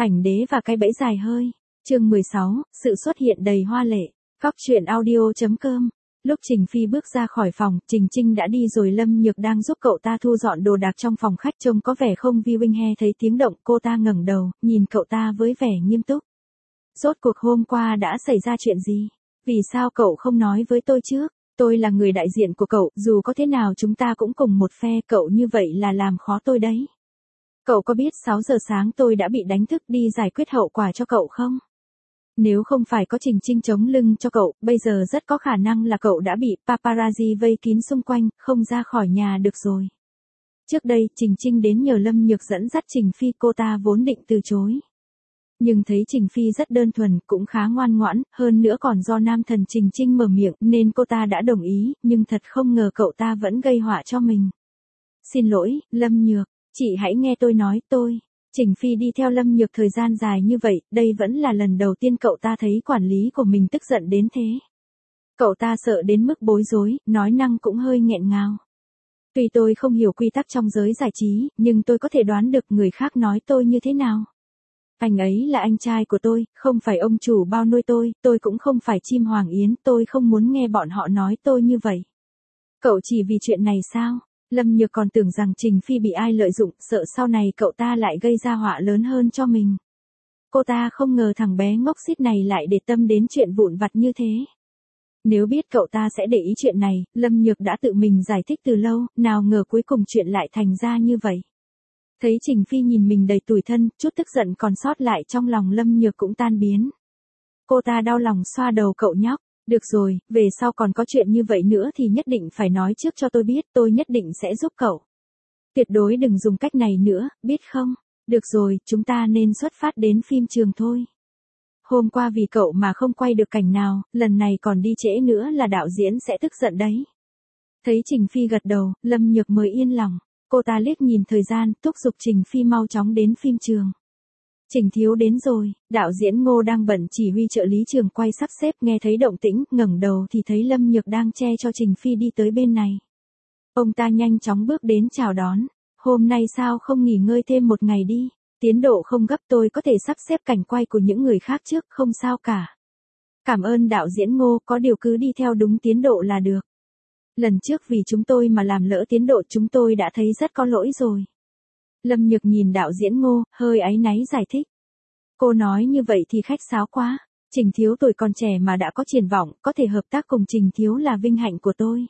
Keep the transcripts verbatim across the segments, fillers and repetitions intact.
Ảnh đế và cái bẫy dài hơi. Chương mười sáu, sự xuất hiện đầy hoa lệ. Góc truyện audio.com. Lúc Trình Phi bước ra khỏi phòng, Trình Trinh đã đi rồi. Lâm Nhược đang giúp cậu ta thu dọn đồ đạc trong phòng khách, trông có vẻ không vi wing he. Thấy tiếng động, cô ta ngẩng đầu, nhìn cậu ta với vẻ nghiêm túc. Rốt cuộc hôm qua đã xảy ra chuyện gì? Vì sao cậu không nói với tôi trước? Tôi là người đại diện của cậu, dù có thế nào chúng ta cũng cùng một phe, cậu như vậy là làm khó tôi đấy. Cậu có biết sáu giờ sáng tôi đã bị đánh thức đi giải quyết hậu quả cho cậu không? Nếu không phải có Trình Trinh chống lưng cho cậu, bây giờ rất có khả năng là cậu đã bị paparazzi vây kín xung quanh, không ra khỏi nhà được rồi. Trước đây, Trình Trinh đến nhờ Lâm Nhược dẫn dắt Trình Phi, cô ta vốn định từ chối. Nhưng thấy Trình Phi rất đơn thuần, cũng khá ngoan ngoãn, hơn nữa còn do nam thần Trình Trinh mở miệng, nên cô ta đã đồng ý, nhưng thật không ngờ cậu ta vẫn gây họa cho mình. Xin lỗi, Lâm Nhược, chị hãy nghe tôi nói, tôi... Trình Phi đi theo Lâm Nhược thời gian dài như vậy, đây vẫn là lần đầu tiên cậu ta thấy quản lý của mình tức giận đến thế. Cậu ta sợ đến mức bối rối, nói năng cũng hơi nghẹn ngào. Tuy tôi không hiểu quy tắc trong giới giải trí, nhưng tôi có thể đoán được người khác nói tôi như thế nào. Anh ấy là anh trai của tôi, không phải ông chủ bao nuôi tôi, tôi cũng không phải chim hoàng yến, tôi không muốn nghe bọn họ nói tôi như vậy. Cậu chỉ vì chuyện này sao? Lâm Nhược còn tưởng rằng Trình Phi bị ai lợi dụng, sợ sau này cậu ta lại gây ra họa lớn hơn cho mình. Cô ta không ngờ thằng bé ngốc xít này lại để tâm đến chuyện vụn vặt như thế. Nếu biết cậu ta sẽ để ý chuyện này, Lâm Nhược đã tự mình giải thích từ lâu, nào ngờ cuối cùng chuyện lại thành ra như vậy. Thấy Trình Phi nhìn mình đầy tủi thân, chút tức giận còn sót lại trong lòng Lâm Nhược cũng tan biến. Cô ta đau lòng xoa đầu cậu nhóc. Được rồi, về sau còn có chuyện như vậy nữa thì nhất định phải nói trước cho tôi biết, tôi nhất định sẽ giúp cậu. Tuyệt đối đừng dùng cách này nữa, biết không? Được rồi, chúng ta nên xuất phát đến phim trường thôi. Hôm qua vì cậu mà không quay được cảnh nào, lần này còn đi trễ nữa là đạo diễn sẽ tức giận đấy. Thấy Trình Phi gật đầu, Lâm Nhược mới yên lòng. Cô ta liếc nhìn thời gian, thúc giục Trình Phi mau chóng đến phim trường. Trình thiếu đến rồi, đạo diễn Ngô đang bận chỉ huy trợ lý trường quay sắp xếp, nghe thấy động tĩnh, ngẩng đầu thì thấy Lâm Nhược đang che cho Trình Phi đi tới bên này. Ông ta nhanh chóng bước đến chào đón. Hôm nay sao không nghỉ ngơi thêm một ngày đi, tiến độ không gấp, tôi có thể sắp xếp cảnh quay của những người khác trước, không sao cả. Cảm ơn đạo diễn Ngô, có điều cứ đi theo đúng tiến độ là được. Lần trước vì chúng tôi mà làm lỡ tiến độ, chúng tôi đã thấy rất có lỗi rồi. Lâm Nhược nhìn đạo diễn Ngô, hơi áy náy giải thích. Cô nói như vậy thì khách sáo quá. Trình thiếu tuổi còn trẻ mà đã có triển vọng, có thể hợp tác cùng Trình thiếu là vinh hạnh của tôi.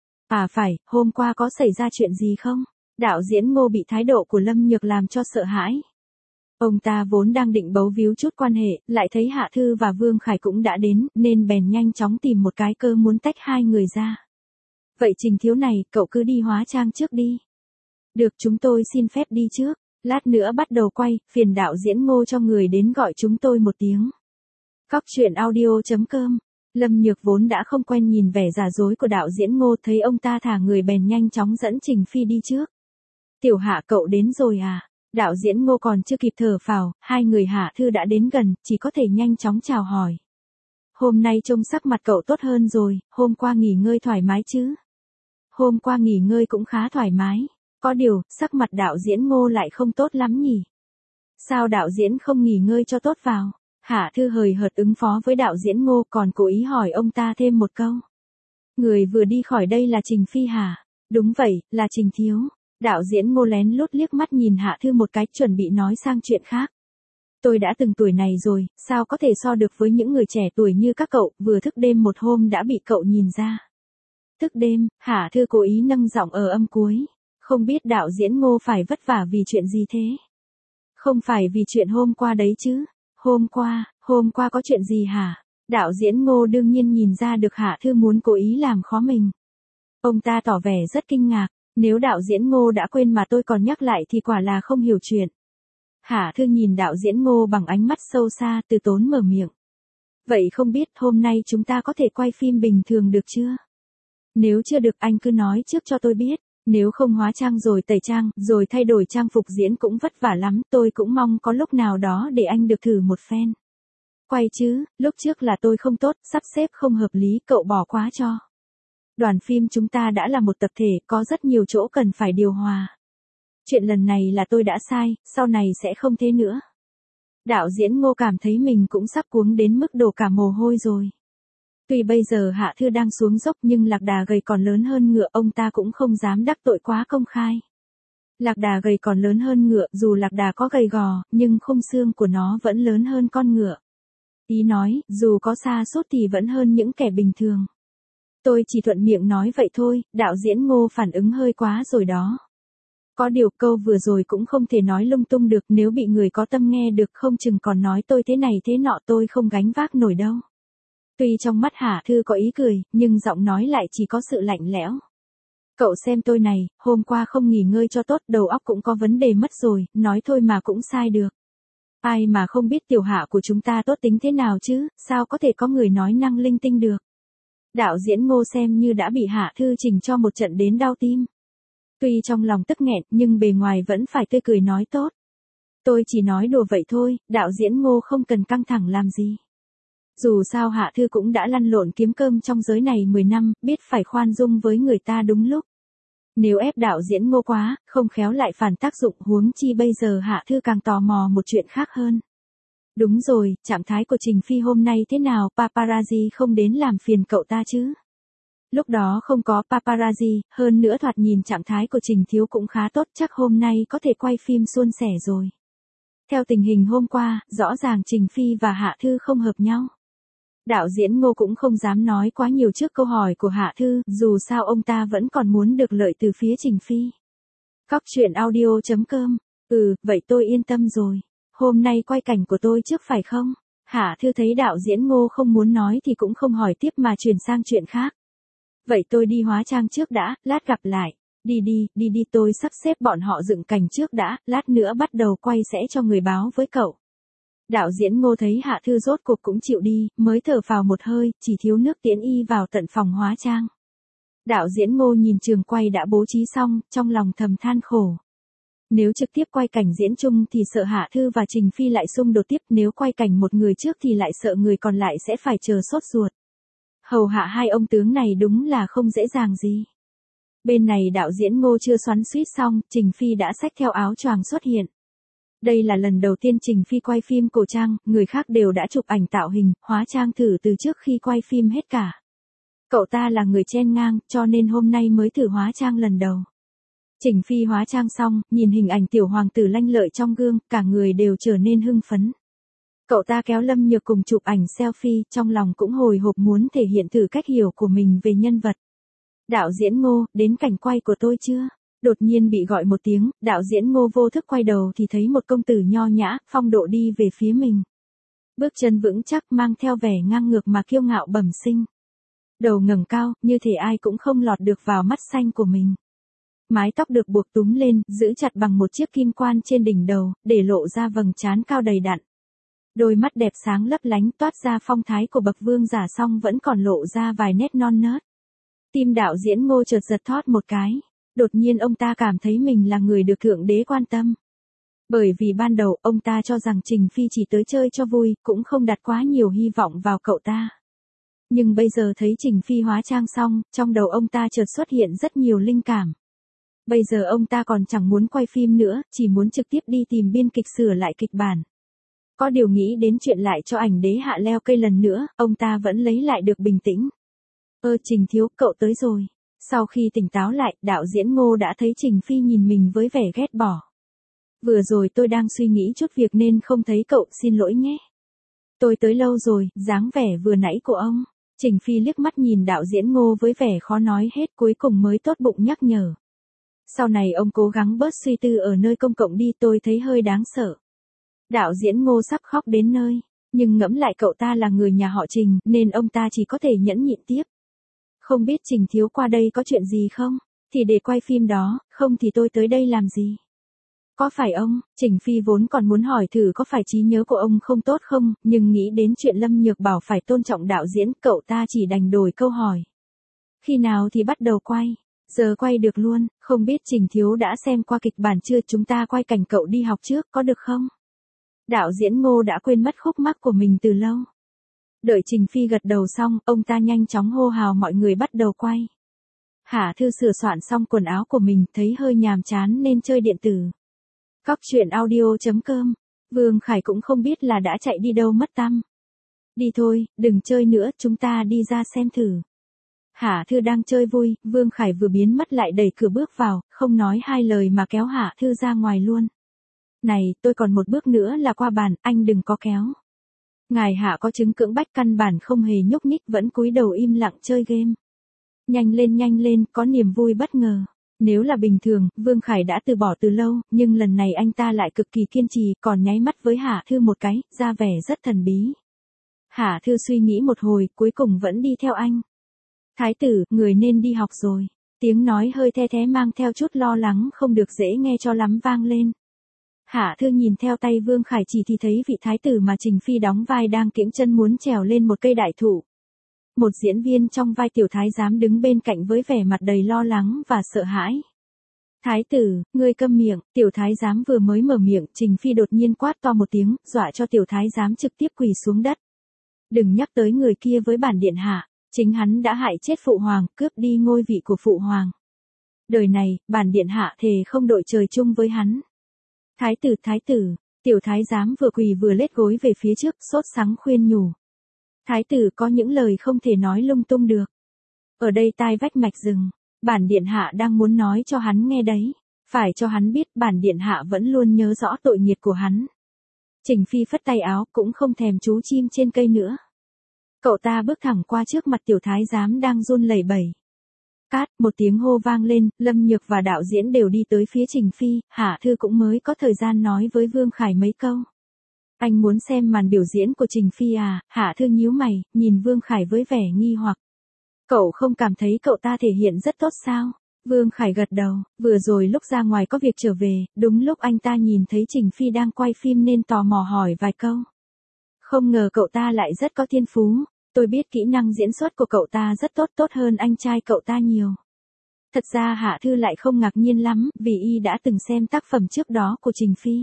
À phải, hôm qua có xảy ra chuyện gì không? Đạo diễn Ngô bị thái độ của Lâm Nhược làm cho sợ hãi. Ông ta vốn đang định bấu víu chút quan hệ, lại thấy Hạ Thư và Vương Khải cũng đã đến, nên bèn nhanh chóng tìm một cái cơ muốn tách hai người ra. Vậy Trình thiếu này, cậu cứ đi hóa trang trước đi. Được, chúng tôi xin phép đi trước, lát nữa bắt đầu quay, phiền đạo diễn Ngô cho người đến gọi chúng tôi một tiếng. Góc truyện audio.com. Lâm Nhược vốn đã không quen nhìn vẻ giả dối của đạo diễn Ngô, thấy ông ta thả người bèn nhanh chóng dẫn Trình Phi đi trước. Tiểu Hạ, cậu đến rồi à? Đạo diễn Ngô còn chưa kịp thở phào, hai người Hạ Thư đã đến gần, chỉ có thể nhanh chóng chào hỏi. Hôm nay trông sắc mặt cậu tốt hơn rồi, hôm qua nghỉ ngơi thoải mái chứ? Hôm qua nghỉ ngơi cũng khá thoải mái. Có điều, sắc mặt đạo diễn Ngô lại không tốt lắm nhỉ? Sao đạo diễn không nghỉ ngơi cho tốt vào? Hạ Thư hời hợt ứng phó với đạo diễn Ngô, còn cố ý hỏi ông ta thêm một câu. Người vừa đi khỏi đây là Trình Phi hả? Đúng vậy, là Trình thiếu. Đạo diễn Ngô lén lút liếc mắt nhìn Hạ Thư một cái, chuẩn bị nói sang chuyện khác. Tôi đã từng tuổi này rồi, sao có thể so được với những người trẻ tuổi như các cậu, vừa thức đêm một hôm đã bị cậu nhìn ra. Thức đêm, Hạ Thư cố ý nâng giọng ở âm cuối. Không biết đạo diễn Ngô phải vất vả vì chuyện gì thế? Không phải vì chuyện hôm qua đấy chứ? Hôm qua, hôm qua có chuyện gì hả? Đạo diễn Ngô đương nhiên nhìn ra được Hạ Thư muốn cố ý làm khó mình. Ông ta tỏ vẻ rất kinh ngạc, nếu đạo diễn Ngô đã quên mà tôi còn nhắc lại thì quả là không hiểu chuyện. Hạ Thư nhìn đạo diễn Ngô bằng ánh mắt sâu xa, từ tốn mở miệng. Vậy không biết hôm nay chúng ta có thể quay phim bình thường được chưa? Nếu chưa được anh cứ nói trước cho tôi biết. Nếu không hóa trang rồi tẩy trang, rồi thay đổi trang phục diễn cũng vất vả lắm, tôi cũng mong có lúc nào đó để anh được thử một phen. Quay chứ, lúc trước là tôi không tốt, sắp xếp không hợp lý, cậu bỏ quá cho. Đoàn phim chúng ta đã là một tập thể, có rất nhiều chỗ cần phải điều hòa. Chuyện lần này là tôi đã sai, sau này sẽ không thế nữa. Đạo diễn Ngô cảm thấy mình cũng sắp cuống đến mức đổ cả mồ hôi rồi. Tuy bây giờ Hạ Thư đang xuống dốc nhưng lạc đà gầy còn lớn hơn ngựa, ông ta cũng không dám đắc tội quá công khai. Lạc đà gầy còn lớn hơn ngựa, dù lạc đà có gầy gò, nhưng khung xương của nó vẫn lớn hơn con ngựa. Ý nói, dù có sa sút thì vẫn hơn những kẻ bình thường. Tôi chỉ thuận miệng nói vậy thôi, đạo diễn Ngô phản ứng hơi quá rồi đó. Có điều câu vừa rồi cũng không thể nói lung tung được, nếu bị người có tâm nghe được không chừng còn nói tôi thế này thế nọ, tôi không gánh vác nổi đâu. Tuy trong mắt Hạ Thư có ý cười, nhưng giọng nói lại chỉ có sự lạnh lẽo. Cậu xem tôi này, hôm qua không nghỉ ngơi cho tốt, đầu óc cũng có vấn đề mất rồi, nói thôi mà cũng sai được. Ai mà không biết tiểu Hạ của chúng ta tốt tính thế nào chứ, sao có thể có người nói năng linh tinh được. Đạo diễn Ngô xem như đã bị Hạ Thư chỉnh cho một trận đến đau tim. Tuy trong lòng tức nghẹn nhưng bề ngoài vẫn phải tươi cười nói tốt. Tôi chỉ nói đùa vậy thôi, đạo diễn Ngô không cần căng thẳng làm gì. Dù sao Hạ Thư cũng đã lăn lộn kiếm cơm trong giới này mười năm, biết phải khoan dung với người ta đúng lúc. Nếu ép đạo diễn Ngô quá, không khéo lại phản tác dụng, huống chi bây giờ Hạ Thư càng tò mò một chuyện khác hơn. Đúng rồi, trạng thái của Trình Phi hôm nay thế nào, paparazzi không đến làm phiền cậu ta chứ? Lúc đó không có paparazzi, hơn nữa thoạt nhìn trạng thái của Trình Thiếu cũng khá tốt, chắc hôm nay có thể quay phim suôn sẻ rồi. Theo tình hình hôm qua, rõ ràng Trình Phi và Hạ Thư không hợp nhau. Đạo diễn Ngô cũng không dám nói quá nhiều trước câu hỏi của Hạ Thư, dù sao ông ta vẫn còn muốn được lợi từ phía Trình Phi. Cóc truyện audio chấm com. Ừ, vậy tôi yên tâm rồi. Hôm nay quay cảnh của tôi trước phải không? Hạ Thư thấy đạo diễn Ngô không muốn nói thì cũng không hỏi tiếp mà chuyển sang chuyện khác. Vậy tôi đi hóa trang trước đã, lát gặp lại. Đi đi, đi đi, tôi sắp xếp bọn họ dựng cảnh trước đã, lát nữa bắt đầu quay sẽ cho người báo với cậu. Đạo diễn Ngô thấy Hạ Thư rốt cuộc cũng chịu đi, mới thở phào một hơi, chỉ thiếu nước tiễn y vào tận phòng hóa trang. Đạo diễn Ngô nhìn trường quay đã bố trí xong, trong lòng thầm than khổ. Nếu trực tiếp quay cảnh diễn chung thì sợ Hạ Thư và Trình Phi lại xung đột tiếp, nếu quay cảnh một người trước thì lại sợ người còn lại sẽ phải chờ sốt ruột. Hầu hạ hai ông tướng này đúng là không dễ dàng gì. Bên này đạo diễn Ngô chưa xoắn xuýt xong, Trình Phi đã xách theo áo choàng xuất hiện. Đây là lần đầu tiên Trình Phi quay phim cổ trang, người khác đều đã chụp ảnh tạo hình, hóa trang thử từ trước khi quay phim hết cả. Cậu ta là người chen ngang, cho nên hôm nay mới thử hóa trang lần đầu. Trình Phi hóa trang xong, nhìn hình ảnh tiểu hoàng tử lanh lợi trong gương, cả người đều trở nên hưng phấn. Cậu ta kéo Lâm Nhược cùng chụp ảnh selfie, trong lòng cũng hồi hộp muốn thể hiện thử cách hiểu của mình về nhân vật. Đạo diễn Ngô, đến cảnh quay của tôi chưa? Đột nhiên bị gọi một tiếng, đạo diễn Ngô vô thức quay đầu thì thấy một công tử nho nhã, phong độ đi về phía mình. Bước chân vững chắc mang theo vẻ ngang ngược mà kiêu ngạo bẩm sinh. Đầu ngẩng cao, như thể ai cũng không lọt được vào mắt xanh của mình. Mái tóc được buộc túm lên, giữ chặt bằng một chiếc kim quan trên đỉnh đầu, để lộ ra vầng trán cao đầy đặn. Đôi mắt đẹp sáng lấp lánh toát ra phong thái của bậc vương giả, song vẫn còn lộ ra vài nét non nớt. Tim đạo diễn Ngô chợt giật thót một cái. Đột nhiên ông ta cảm thấy mình là người được Thượng Đế quan tâm. Bởi vì ban đầu ông ta cho rằng Trình Phi chỉ tới chơi cho vui, cũng không đặt quá nhiều hy vọng vào cậu ta. Nhưng bây giờ thấy Trình Phi hóa trang xong, trong đầu ông ta chợt xuất hiện rất nhiều linh cảm. Bây giờ ông ta còn chẳng muốn quay phim nữa, chỉ muốn trực tiếp đi tìm biên kịch sửa lại kịch bản. Có điều nghĩ đến chuyện lại cho ảnh đế hạ leo cây lần nữa, ông ta vẫn lấy lại được bình tĩnh. Ơ Trình Thiếu, cậu tới rồi. Sau khi tỉnh táo lại, đạo diễn Ngô đã thấy Trình Phi nhìn mình với vẻ ghét bỏ. Vừa rồi tôi đang suy nghĩ chút việc nên không thấy cậu, xin lỗi nhé. Tôi tới lâu rồi, dáng vẻ vừa nãy của ông. Trình Phi liếc mắt nhìn đạo diễn Ngô với vẻ khó nói hết, cuối cùng mới tốt bụng nhắc nhở. Sau này ông cố gắng bớt suy tư ở nơi công cộng đi, tôi thấy hơi đáng sợ. Đạo diễn Ngô sắp khóc đến nơi, nhưng ngẫm lại cậu ta là người nhà họ Trình, nên ông ta chỉ có thể nhẫn nhịn tiếp. Không biết Trình Thiếu qua đây có chuyện gì không? Thì để quay phim đó, không thì tôi tới đây làm gì? Có phải ông? Trình Phi vốn còn muốn hỏi thử có phải trí nhớ của ông không tốt không, nhưng nghĩ đến chuyện Lâm Nhược bảo phải tôn trọng đạo diễn, cậu ta chỉ đành đổi câu hỏi. Khi nào thì bắt đầu quay? Giờ quay được luôn, không biết Trình Thiếu đã xem qua kịch bản chưa, chúng ta quay cảnh cậu đi học trước, có được không? Đạo diễn Ngô đã quên mất khúc mắc của mình từ lâu. Đợi Trình Phi gật đầu xong, ông ta nhanh chóng hô hào mọi người bắt đầu quay. Hạ Thư sửa soạn xong quần áo của mình, thấy hơi nhàm chán nên chơi điện tử. Cóc truyện audio chấm com Vương Khải cũng không biết là đã chạy đi đâu mất tăm. Đi thôi, đừng chơi nữa, chúng ta đi ra xem thử. Hạ Thư đang chơi vui, Vương Khải vừa biến mất lại đẩy cửa bước vào, không nói hai lời mà kéo Hạ Thư ra ngoài luôn. Này, tôi còn một bước nữa là qua bàn, anh đừng có kéo. Ngài Hạ có chứng cưỡng bách căn bản không hề nhúc nhích vẫn cúi đầu im lặng chơi game. Nhanh lên nhanh lên, có niềm vui bất ngờ. Nếu là bình thường, Vương Khải đã từ bỏ từ lâu, nhưng lần này anh ta lại cực kỳ kiên trì, còn nháy mắt với Hạ Thư một cái, ra vẻ rất thần bí. Hạ Thư suy nghĩ một hồi, cuối cùng vẫn đi theo anh. Thái tử, người nên đi học rồi. Tiếng nói hơi the thé mang theo chút lo lắng không được dễ nghe cho lắm vang lên. Hạ Thư nhìn theo tay Vương Khải chỉ thì thấy vị thái tử mà Trình Phi đóng vai đang kiễng chân muốn trèo lên một cây đại thụ. Một diễn viên trong vai tiểu thái giám đứng bên cạnh với vẻ mặt đầy lo lắng và sợ hãi. Thái tử, ngươi câm miệng, tiểu thái giám vừa mới mở miệng, Trình Phi đột nhiên quát to một tiếng, dọa cho tiểu thái giám trực tiếp quỳ xuống đất. Đừng nhắc tới người kia với bản điện hạ, chính hắn đã hại chết phụ hoàng, cướp đi ngôi vị của phụ hoàng. Đời này, bản điện hạ thề không đội trời chung với hắn. Thái tử, thái tử, tiểu thái giám vừa quỳ vừa lết gối về phía trước, sốt sắng khuyên nhủ. Thái tử có những lời không thể nói lung tung được. Ở đây tai vách mạch rừng, bản điện hạ đang muốn nói cho hắn nghe đấy. Phải cho hắn biết bản điện hạ vẫn luôn nhớ rõ tội nghiệt của hắn. Trình Phi phất tay áo cũng không thèm chú chim trên cây nữa. Cậu ta bước thẳng qua trước mặt tiểu thái giám đang run lẩy bẩy. Cát, một tiếng hô vang lên, Lâm Nhược và đạo diễn đều đi tới phía Trình Phi, Hạ Thư cũng mới có thời gian nói với Vương Khải mấy câu. Anh muốn xem màn biểu diễn của Trình Phi à? Hạ Thư nhíu mày, nhìn Vương Khải với vẻ nghi hoặc. Cậu không cảm thấy cậu ta thể hiện rất tốt sao? Vương Khải gật đầu, vừa rồi lúc ra ngoài có việc trở về, đúng lúc anh ta nhìn thấy Trình Phi đang quay phim nên tò mò hỏi vài câu. Không ngờ cậu ta lại rất có thiên phú, tôi biết kỹ năng diễn xuất của cậu ta rất tốt, tốt hơn anh trai cậu ta nhiều. Thật ra Hạ Thư lại không ngạc nhiên lắm, vì y đã từng xem tác phẩm trước đó của Trình Phi.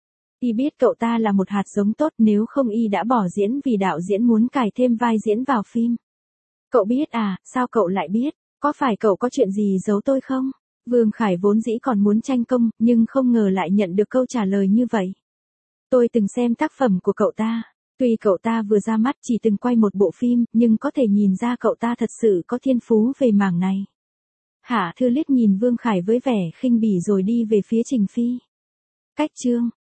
Y biết cậu ta là một hạt giống tốt, nếu không y đã bỏ diễn vì đạo diễn muốn cài thêm vai diễn vào phim. Cậu biết à, sao cậu lại biết? Có phải cậu có chuyện gì giấu tôi không? Vương Khải vốn dĩ còn muốn tranh công, nhưng không ngờ lại nhận được câu trả lời như vậy. Tôi từng xem tác phẩm của cậu ta. Tuy cậu ta vừa ra mắt chỉ từng quay một bộ phim, nhưng có thể nhìn ra cậu ta thật sự có thiên phú về mảng này. Hạ Thư liếc nhìn Vương Khải với vẻ khinh bỉ rồi đi về phía Trình Phi. Cách chương